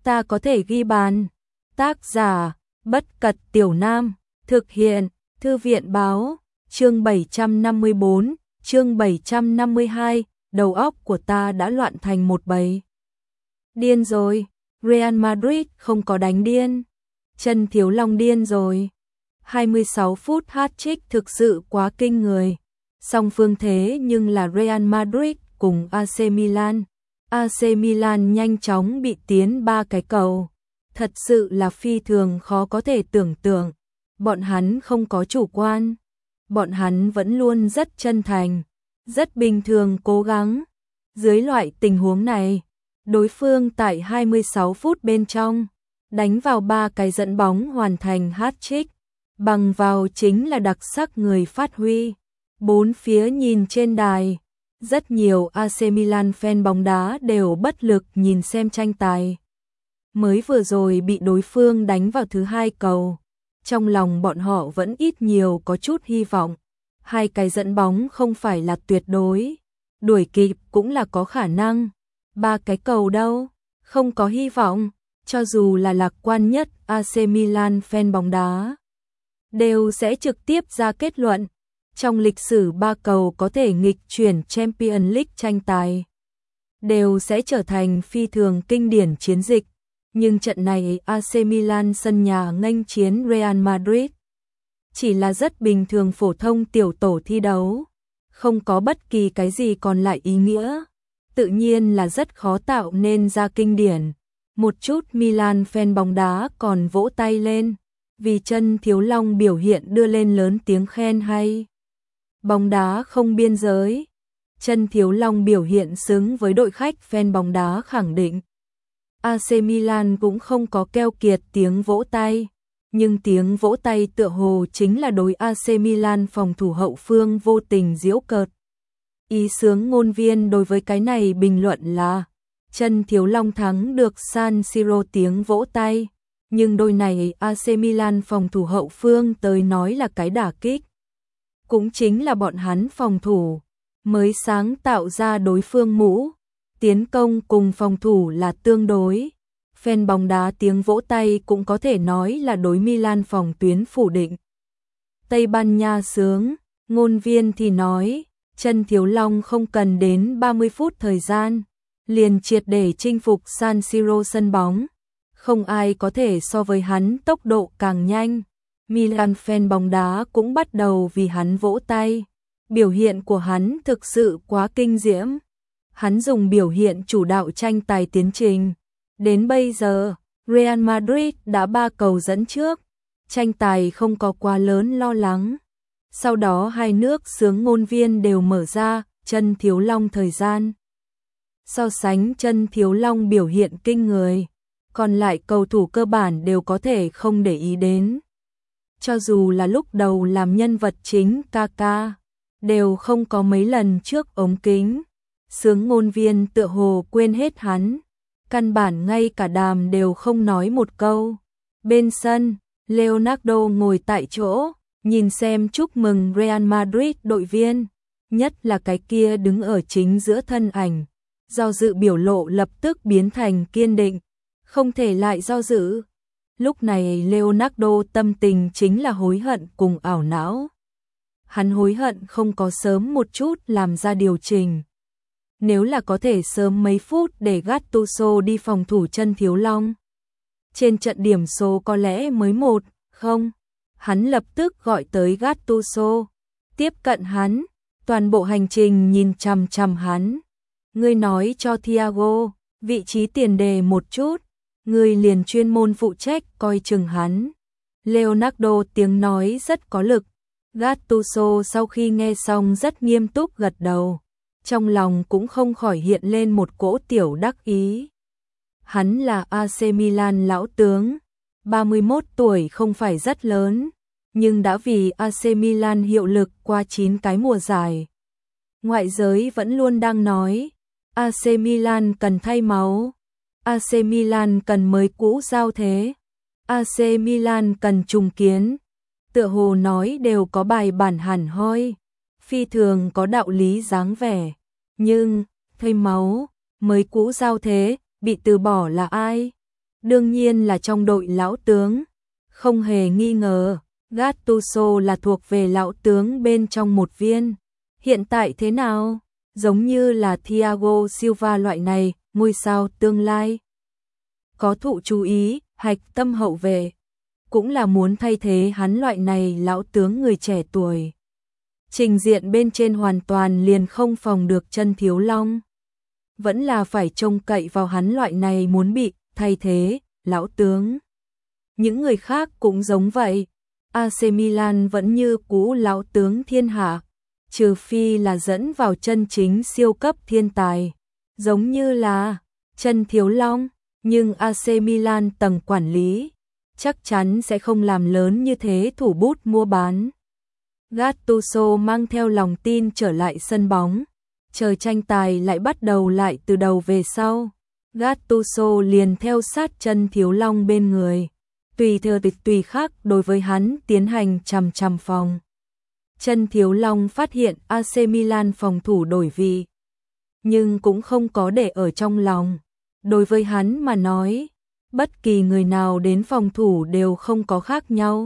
ta có thể ghi bàn. Tác giả, Bất Cật Tiểu Nam, thực hiện, Thư viện Báo, chương 754, chương 752, đầu óc của ta đã loạn thành một bầy. Điên rồi, Real Madrid không có đánh điên. Chân Thiếu Long điên rồi. 26 phút hat-trick thực sự quá kinh người. Song phương thế nhưng là Real Madrid cùng AC Milan. AC Milan nhanh chóng bị tiến 3 cái cầu. Thật sự là phi thường khó có thể tưởng tượng. Bọn hắn không có chủ quan. Bọn hắn vẫn luôn rất chân thành, rất bình thường cố gắng. Dưới loại tình huống này, đối phương tại 26 phút bên trong, đánh vào 3 cái dẫn bóng hoàn thành hat-trick. Bằng vào chính là đặc sắc người phát huy. Bốn phía nhìn trên đài, rất nhiều AC Milan fan bóng đá đều bất lực nhìn xem tranh tài. Mới vừa rồi bị đối phương đánh vào thứ 2 cầu. Trong lòng bọn họ vẫn ít nhiều có chút hy vọng. 2 cái dẫn bóng không phải là tuyệt đối. Đuổi kịp cũng là có khả năng. 3 cái cầu đâu, không có hy vọng. Cho dù là lạc quan nhất AC Milan fan bóng đá, đều sẽ trực tiếp ra kết luận. Trong lịch sử 3 cầu có thể nghịch chuyển Champions League tranh tài, đều sẽ trở thành phi thường kinh điển chiến dịch. Nhưng trận này AC Milan sân nhà nghênh chiến Real Madrid, chỉ là rất bình thường phổ thông tiểu tổ thi đấu, không có bất kỳ cái gì còn lại ý nghĩa. Tự nhiên là rất khó tạo nên ra kinh điển. Một chút Milan fan bóng đá còn vỗ tay lên, vì Chân Thiếu Long biểu hiện đưa lên lớn tiếng khen hay. Bóng đá không biên giới. Chân Thiếu Long biểu hiện xứng với đội khách fan bóng đá khẳng định. AC Milan cũng không có keo kiệt tiếng vỗ tay, nhưng tiếng vỗ tay tựa hồ chính là đối AC Milan phòng thủ hậu phương vô tình giễu cợt. Ý sướng ngôn viên đối với cái này bình luận là Chân Thiếu Long thắng được San Siro tiếng vỗ tay, nhưng đôi này AC Milan phòng thủ hậu phương tới nói là cái đả kích. Cũng chính là bọn hắn phòng thủ mới sáng tạo ra đối phương mũ. Tiến công cùng phòng thủ là tương đối. Fan bóng đá tiếng vỗ tay cũng có thể nói là đối Milan phòng tuyến phủ định. Tây Ban Nha sướng, ngôn viên thì nói, Chân Thiếu Long không cần đến 30 phút thời gian, liền triệt để chinh phục San Siro sân bóng. Không ai có thể so với hắn tốc độ càng nhanh. Milan fan bóng đá cũng bắt đầu vì hắn vỗ tay. Biểu hiện của hắn thực sự quá kinh diễm. Hắn dùng biểu hiện chủ đạo tranh tài tiến trình. Đến bây giờ, Real Madrid đã 3 cầu dẫn trước. Tranh tài không có quá lớn lo lắng. Sau đó hai nước sướng ngôn viên đều mở ra Chân Thiếu Long thời gian. So sánh Chân Thiếu Long biểu hiện kinh người, còn lại cầu thủ cơ bản đều có thể không để ý đến. Cho dù là lúc đầu làm nhân vật chính Kaká, đều không có mấy lần trước ống kính. Sướng ngôn viên tựa hồ quên hết hắn, căn bản ngay cả đàm đều không nói một câu. Bên sân, Leonardo ngồi tại chỗ, nhìn xem chúc mừng Real Madrid đội viên, nhất là cái kia đứng ở chính giữa thân ảnh. Do dự biểu lộ lập tức biến thành kiên định, không thể lại do dự. Lúc này Leonardo tâm tình chính là hối hận cùng ảo não. Hắn hối hận không có sớm một chút làm ra điều chỉnh. Nếu là có thể sớm mấy phút để Gattuso đi phòng thủ Chân Thiếu Long, trên trận điểm số có lẽ mới 1-0. Hắn lập tức gọi tới Gattuso, tiếp cận hắn, toàn bộ hành trình nhìn chằm chằm hắn. Ngươi nói cho Thiago, vị trí tiền đề một chút, ngươi liền chuyên môn phụ trách coi chừng hắn. Leonardo tiếng nói rất có lực. Gattuso sau khi nghe xong rất nghiêm túc gật đầu, trong lòng cũng không khỏi hiện lên một cỗ tiểu đắc ý. Hắn là AC Milan lão tướng, 31 tuổi không phải rất lớn, nhưng đã vì AC Milan hiệu lực qua 9 cái mùa giải. Ngoại giới vẫn luôn đang nói, AC Milan cần thay máu, AC Milan cần mới cũ giao thế, AC Milan cần trùng kiến. Tựa hồ nói đều có bài bản hẳn hoi, phi thường có đạo lý dáng vẻ. Nhưng, thay máu, mới cũ giao thế, bị từ bỏ là ai? Đương nhiên là trong đội lão tướng. Không hề nghi ngờ, Gattuso là thuộc về lão tướng bên trong một viên. Hiện tại thế nào? Giống như là Thiago Silva loại này, ngôi sao tương lai. Có thụ chú ý, hạch tâm hậu vệ. Cũng là muốn thay thế hắn loại này lão tướng người trẻ tuổi. Trình diện bên trên hoàn toàn liền không phòng được chân Thiếu Long. Vẫn là phải trông cậy vào hắn loại này muốn bị thay thế, lão tướng. Những người khác cũng giống vậy. AC Milan vẫn như cũ lão tướng thiên hạ, trừ phi là dẫn vào chân chính siêu cấp thiên tài, giống như là chân Thiếu Long, nhưng AC Milan tầng quản lý chắc chắn sẽ không làm lớn như thế thủ bút mua bán. Gattuso mang theo lòng tin trở lại sân bóng, chờ tranh tài lại bắt đầu lại từ đầu về sau. Gattuso liền theo sát chân Thiếu Long bên người, tùy thừa tùy khác đối với hắn tiến hành chằm chằm phòng. Chân Thiếu Long phát hiện AC Milan phòng thủ đổi vị, nhưng cũng không có để ở trong lòng. Đối với hắn mà nói, bất kỳ người nào đến phòng thủ đều không có khác nhau.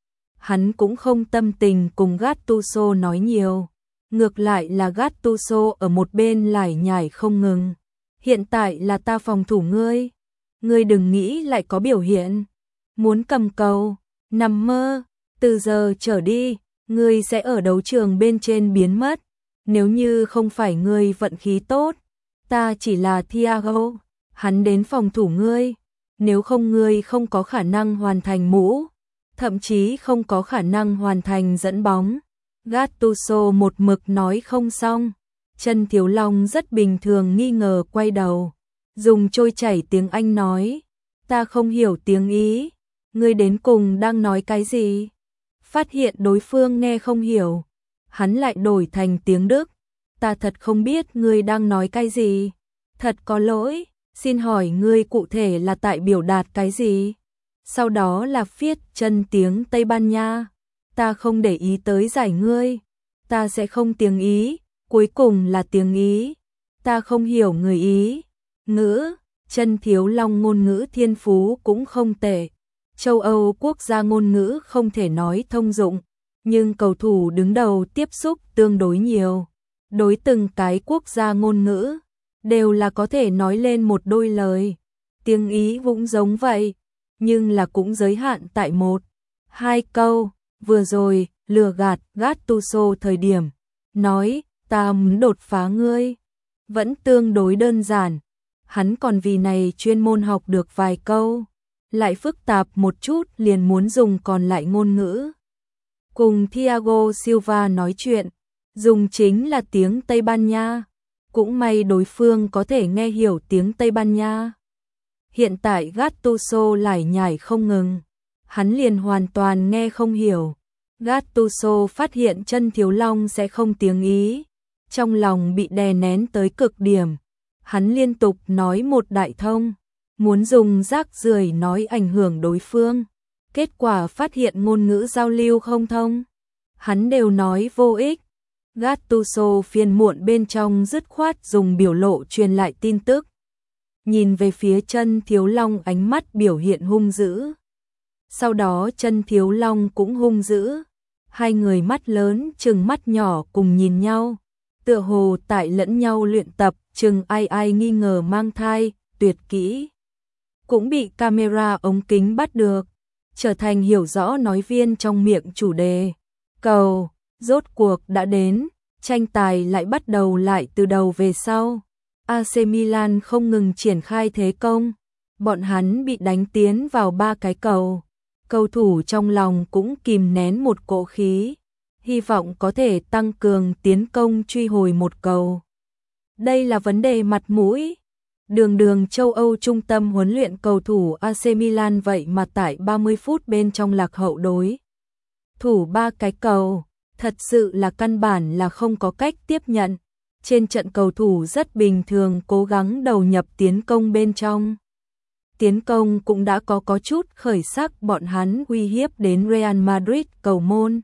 Hắn cũng không tâm tình cùng Gattuso nói nhiều, ngược lại là Gattuso ở một bên lải nhải không ngừng. Hiện tại là ta phòng thủ ngươi đừng nghĩ lại có biểu hiện. Muốn cầm cầu, nằm mơ, từ giờ trở đi, ngươi sẽ ở đấu trường bên trên biến mất. Nếu như không phải ngươi vận khí tốt, ta chỉ là Thiago, hắn đến phòng thủ ngươi. Nếu không ngươi không có khả năng hoàn thành mũ, thậm chí không có khả năng hoàn thành dẫn bóng. Gattuso một mực nói không xong. Chân Thiếu Long rất bình thường nghi ngờ quay đầu, dùng trôi chảy tiếng Anh nói, ta không hiểu tiếng Ý, ngươi đến cùng đang nói cái gì? Phát hiện đối phương nghe không hiểu, hắn lại đổi thành tiếng Đức, ta thật không biết ngươi đang nói cái gì, thật có lỗi, xin hỏi ngươi cụ thể là tại biểu đạt cái gì? Sau đó là viết chân tiếng Tây Ban Nha, ta không để ý tới giải ngươi, ta sẽ không tiếng Ý. Cuối cùng là tiếng Ý, ta không hiểu người Ý. Ngữ, chân Thiếu Long ngôn ngữ thiên phú cũng không tệ. Châu Âu quốc gia ngôn ngữ không thể nói thông dụng, nhưng cầu thủ đứng đầu tiếp xúc tương đối nhiều. Đối từng cái quốc gia ngôn ngữ, đều là có thể nói lên một đôi lời. Tiếng Ý cũng giống vậy, nhưng là cũng giới hạn tại 1-2 câu. Vừa rồi, lừa gạt Gattuso thời điểm, nói, ta muốn đột phá ngươi, vẫn tương đối đơn giản. Hắn còn vì này chuyên môn học được vài câu, lại phức tạp một chút liền muốn dùng còn lại ngôn ngữ. Cùng Thiago Silva nói chuyện, dùng chính là tiếng Tây Ban Nha, cũng may đối phương có thể nghe hiểu tiếng Tây Ban Nha. Hiện tại Gattuso lải nhải không ngừng, hắn liền hoàn toàn nghe không hiểu. Gattuso phát hiện chân Thiếu Long sẽ không tiếng Ý, trong lòng bị đè nén tới cực điểm. Hắn liên tục nói một đại thông, muốn dùng rác rưởi nói ảnh hưởng đối phương. Kết quả phát hiện ngôn ngữ giao lưu không thông, hắn đều nói vô ích. Gattuso phiền muộn bên trong dứt khoát dùng biểu lộ truyền lại tin tức. Nhìn về phía chân Thiếu Long ánh mắt biểu hiện hung dữ. Sau đó chân Thiếu Long cũng hung dữ. Hai người mắt lớn chừng mắt nhỏ cùng nhìn nhau, tựa hồ tại lẫn nhau luyện tập, chừng ai nghi ngờ mang thai, tuyệt kỹ. Cũng bị camera ống kính bắt được, trở thành hiểu rõ nói viên trong miệng chủ đề. Cầu, rốt cuộc đã đến, tranh tài lại bắt đầu lại từ đầu về sau. AC Milan không ngừng triển khai thế công, bọn hắn bị đánh tiến vào 3 cái cầu. Cầu thủ trong lòng cũng kìm nén một cỗ khí, hy vọng có thể tăng cường tiến công truy hồi một cầu. Đây là vấn đề mặt mũi. Đường châu Âu trung tâm huấn luyện cầu thủ AC Milan vậy mà tại 30 phút bên trong lạc hậu đối thủ 3 cái cầu, thật sự là căn bản là không có cách tiếp nhận. Trên trận cầu thủ rất bình thường cố gắng đầu nhập tiến công bên trong. Tiến công cũng đã có chút khởi sắc, bọn hắn uy hiếp đến Real Madrid cầu môn.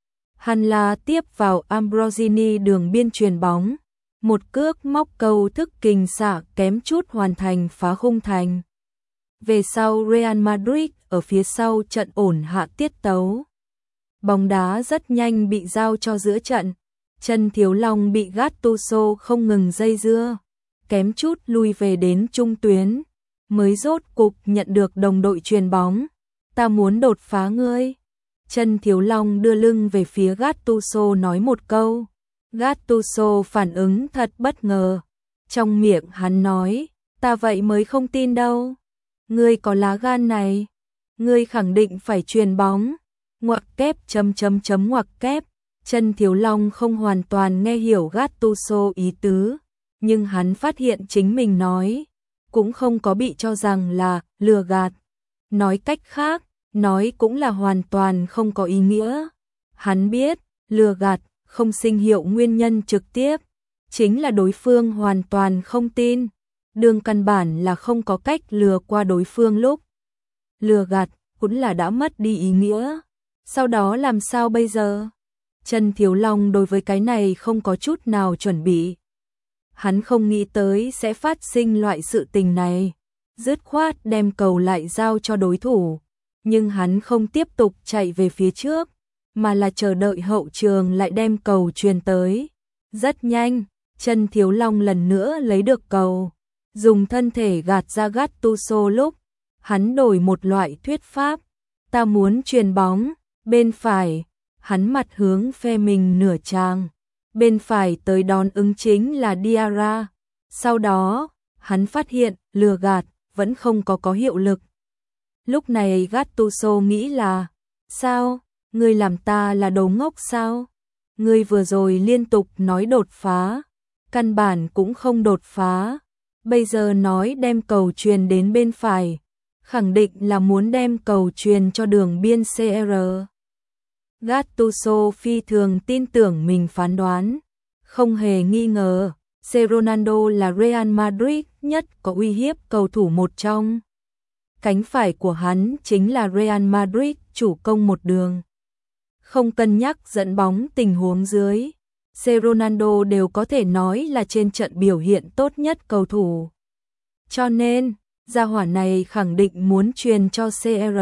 Hanla tiếp vào Ambrosini đường biên chuyền bóng, một cước móc cầu thức kình xạ kém chút hoàn thành phá khung thành. Về sau Real Madrid ở phía sau trận ổn hạ tiết tấu. Bóng đá rất nhanh bị giao cho giữa trận. Chân Thiếu Long bị Gattuso không ngừng dây dưa, kém chút lui về đến trung tuyến, mới rốt cục nhận được đồng đội chuyền bóng. Ta muốn đột phá ngươi. Chân Thiếu Long đưa lưng về phía Gattuso nói một câu. Gattuso phản ứng thật bất ngờ. Trong miệng hắn nói, ta vậy mới không tin đâu. Ngươi có lá gan này, ngươi khẳng định phải chuyền bóng. Ngoặc kép ngoặc kép. Chân Thiếu Long không hoàn toàn nghe hiểu Gattuso ý tứ, nhưng hắn phát hiện chính mình nói, cũng không có bị cho rằng là lừa gạt. Nói cách khác, nói cũng là hoàn toàn không có ý nghĩa. Hắn biết, lừa gạt không sinh hiệu nguyên nhân trực tiếp, chính là đối phương hoàn toàn không tin. Đường căn bản là không có cách lừa qua đối phương lúc. Lừa gạt cũng là đã mất đi ý nghĩa. Sau đó làm sao bây giờ? Chân Thiếu Long đối với cái này không có chút nào chuẩn bị. Hắn không nghĩ tới sẽ phát sinh loại sự tình này. Dứt khoát đem cầu lại giao cho đối thủ. Nhưng hắn không tiếp tục chạy về phía trước, mà là chờ đợi hậu trường lại đem cầu truyền tới. Rất nhanh, Chân Thiếu Long lần nữa lấy được cầu. Dùng thân thể gạt ra Gattuso lúc. Hắn đổi một loại thuyết pháp. Ta muốn truyền bóng, bên phải. Hắn mặt hướng phe mình nửa trang. Bên phải tới đón ứng chính là Diarra. Sau đó, hắn phát hiện lừa gạt vẫn không có hiệu lực. Lúc này Gattuso nghĩ là, sao, ngươi làm ta là đồ ngốc sao? Ngươi vừa rồi liên tục nói đột phá, căn bản cũng không đột phá. Bây giờ nói đem cầu truyền đến bên phải, khẳng định là muốn đem cầu truyền cho đường biên CR. Gattuso phi thường tin tưởng mình phán đoán, không hề nghi ngờ, Ronaldo là Real Madrid nhất có uy hiếp cầu thủ một trong. Cánh phải của hắn chính là Real Madrid chủ công một đường. Không cân nhắc dẫn bóng tình huống dưới, Ronaldo đều có thể nói là trên trận biểu hiện tốt nhất cầu thủ. Cho nên, gia hỏa này khẳng định muốn truyền cho CR.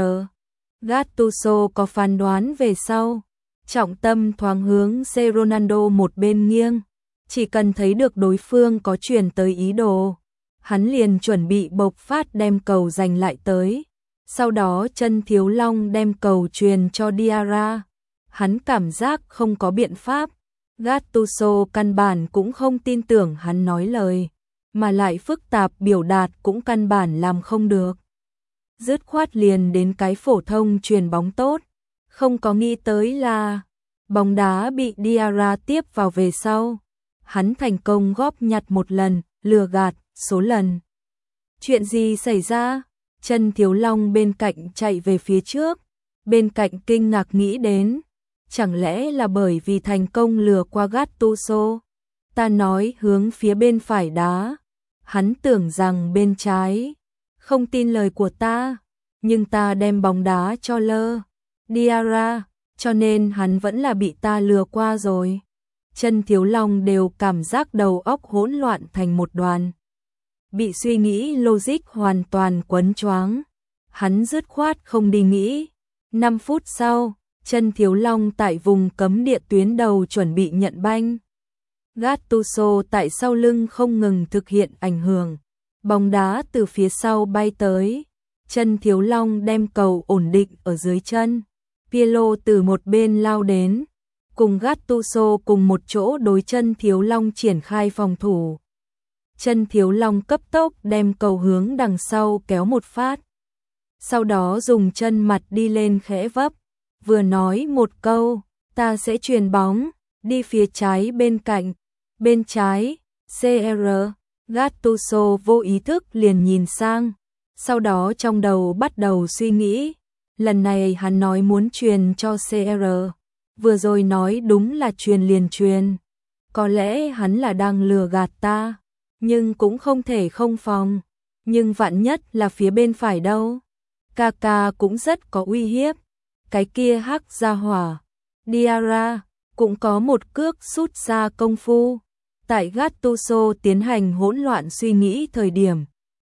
Gattuso có phán đoán về sau, trọng tâm thoáng hướng Ronaldo một bên nghiêng, chỉ cần thấy được đối phương có truyền tới ý đồ, hắn liền chuẩn bị bộc phát đem cầu giành lại tới. Sau đó Chân Thiếu Long đem cầu truyền cho Diarra. Hắn cảm giác không có biện pháp. Gattuso căn bản cũng không tin tưởng hắn nói lời, mà lại phức tạp biểu đạt cũng căn bản làm không được. Dứt khoát liền đến cái phổ thông truyền bóng tốt, không có nghĩ tới là bóng đá bị Diarra tiếp vào về sau. Hắn thành công góp nhặt một lần, lừa gạt số lần. Chuyện gì xảy ra? Chân Thiếu Long bên cạnh chạy về phía trước, bên cạnh kinh ngạc nghĩ đến, chẳng lẽ là bởi vì thành công lừa qua Gattuso? Ta nói hướng phía bên phải đá, hắn tưởng rằng bên trái. Không tin lời của ta, nhưng ta đem bóng đá cho Diarra, cho nên hắn vẫn là bị ta lừa qua rồi. Chân Thiếu Long đều cảm giác đầu óc hỗn loạn thành một đoàn. Bị suy nghĩ logic hoàn toàn quấn choáng. Hắn dứt khoát không đi nghĩ. 5 phút sau, Chân Thiếu Long tại vùng cấm địa tuyến đầu chuẩn bị nhận banh. Gattuso tại sau lưng không ngừng thực hiện ảnh hưởng. Bóng đá từ phía sau bay tới. Chân Thiếu Long đem cầu ổn định ở dưới chân. Pirlo từ một bên lao đến, cùng Gattuso cùng một chỗ đối Chân Thiếu Long triển khai phòng thủ. Chân Thiếu Long cấp tốc đem cầu hướng đằng sau kéo một phát. Sau đó dùng chân mặt đi lên khẽ vấp, vừa nói một câu, ta sẽ chuyền bóng, đi phía trái bên cạnh, bên trái, CR. Gattuso vô ý thức liền nhìn sang, sau đó trong đầu bắt đầu suy nghĩ, lần này hắn nói muốn truyền cho CR, vừa rồi nói đúng là truyền liền truyền, có lẽ hắn là đang lừa gạt ta, nhưng cũng không thể không phòng, nhưng vạn nhất là phía bên phải đâu, Kaka cũng rất có uy hiếp, cái kia hắc gia hỏa, Diarra, cũng có một cước sút xa công phu. Tại Gattuso tiến hành hỗn loạn suy nghĩ thời điểm,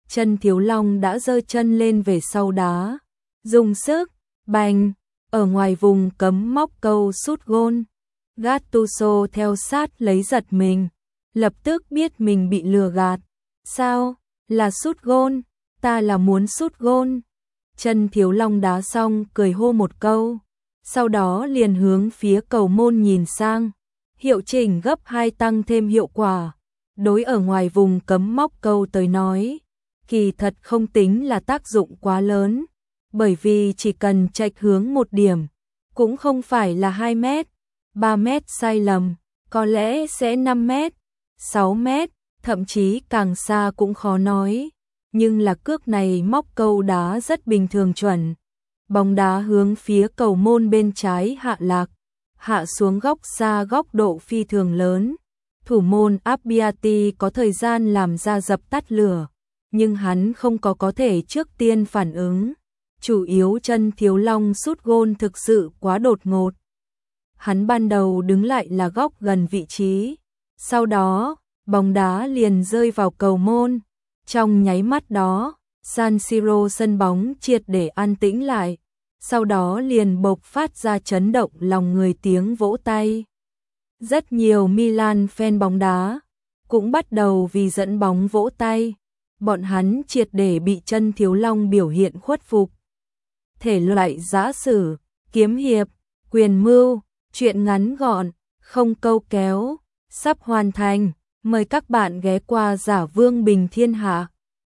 Chân Thiếu Long đã giơ chân lên về sau đá, dùng sức, bành, ở ngoài vùng cấm móc câu sút gôn. Gattuso theo sát lấy giật mình, lập tức biết mình bị lừa gạt. Sao, là sút gôn, ta là muốn sút gôn. Chân Thiếu Long đá xong cười hô một câu, sau đó liền hướng phía cầu môn nhìn sang, hiệu chỉnh gấp 2 tăng thêm hiệu quả. Đối ở ngoài vùng cấm móc câu tới nói, kỳ thật không tính là tác dụng quá lớn, bởi vì chỉ cần chệch hướng một điểm, cũng không phải là 2 mét, 3 mét sai lầm, có lẽ sẽ 5 mét, 6 mét, thậm chí càng xa cũng khó nói. Nhưng là cước này móc câu đá rất bình thường chuẩn. Bóng đá hướng phía cầu môn bên trái hạ lạc, hạ xuống góc xa góc độ phi thường lớn. Thủ môn Abbiati có thời gian làm ra dập tắt lửa, nhưng hắn không có thể trước tiên phản ứng. Chủ yếu Chân Thiếu Long sút gôn thực sự quá đột ngột. Hắn ban đầu đứng lại là góc gần vị trí, sau đó, bóng đá liền rơi vào cầu môn. Trong nháy mắt đó, San Siro sân bóng triệt để an tĩnh lại, sau đó liền bộc phát ra chấn động lòng người tiếng vỗ tay. Rất nhiều Milan fan bóng đá cũng bắt đầu vì dẫn bóng vỗ tay, bọn hắn triệt để bị Chân Thiếu Long biểu hiện khuất phục. Thể loại giã sử, kiếm hiệp, quyền mưu, truyện ngắn gọn, không câu kéo, sắp hoàn thành, mời các bạn ghé qua Giả Vương Bình Thiên Hạ.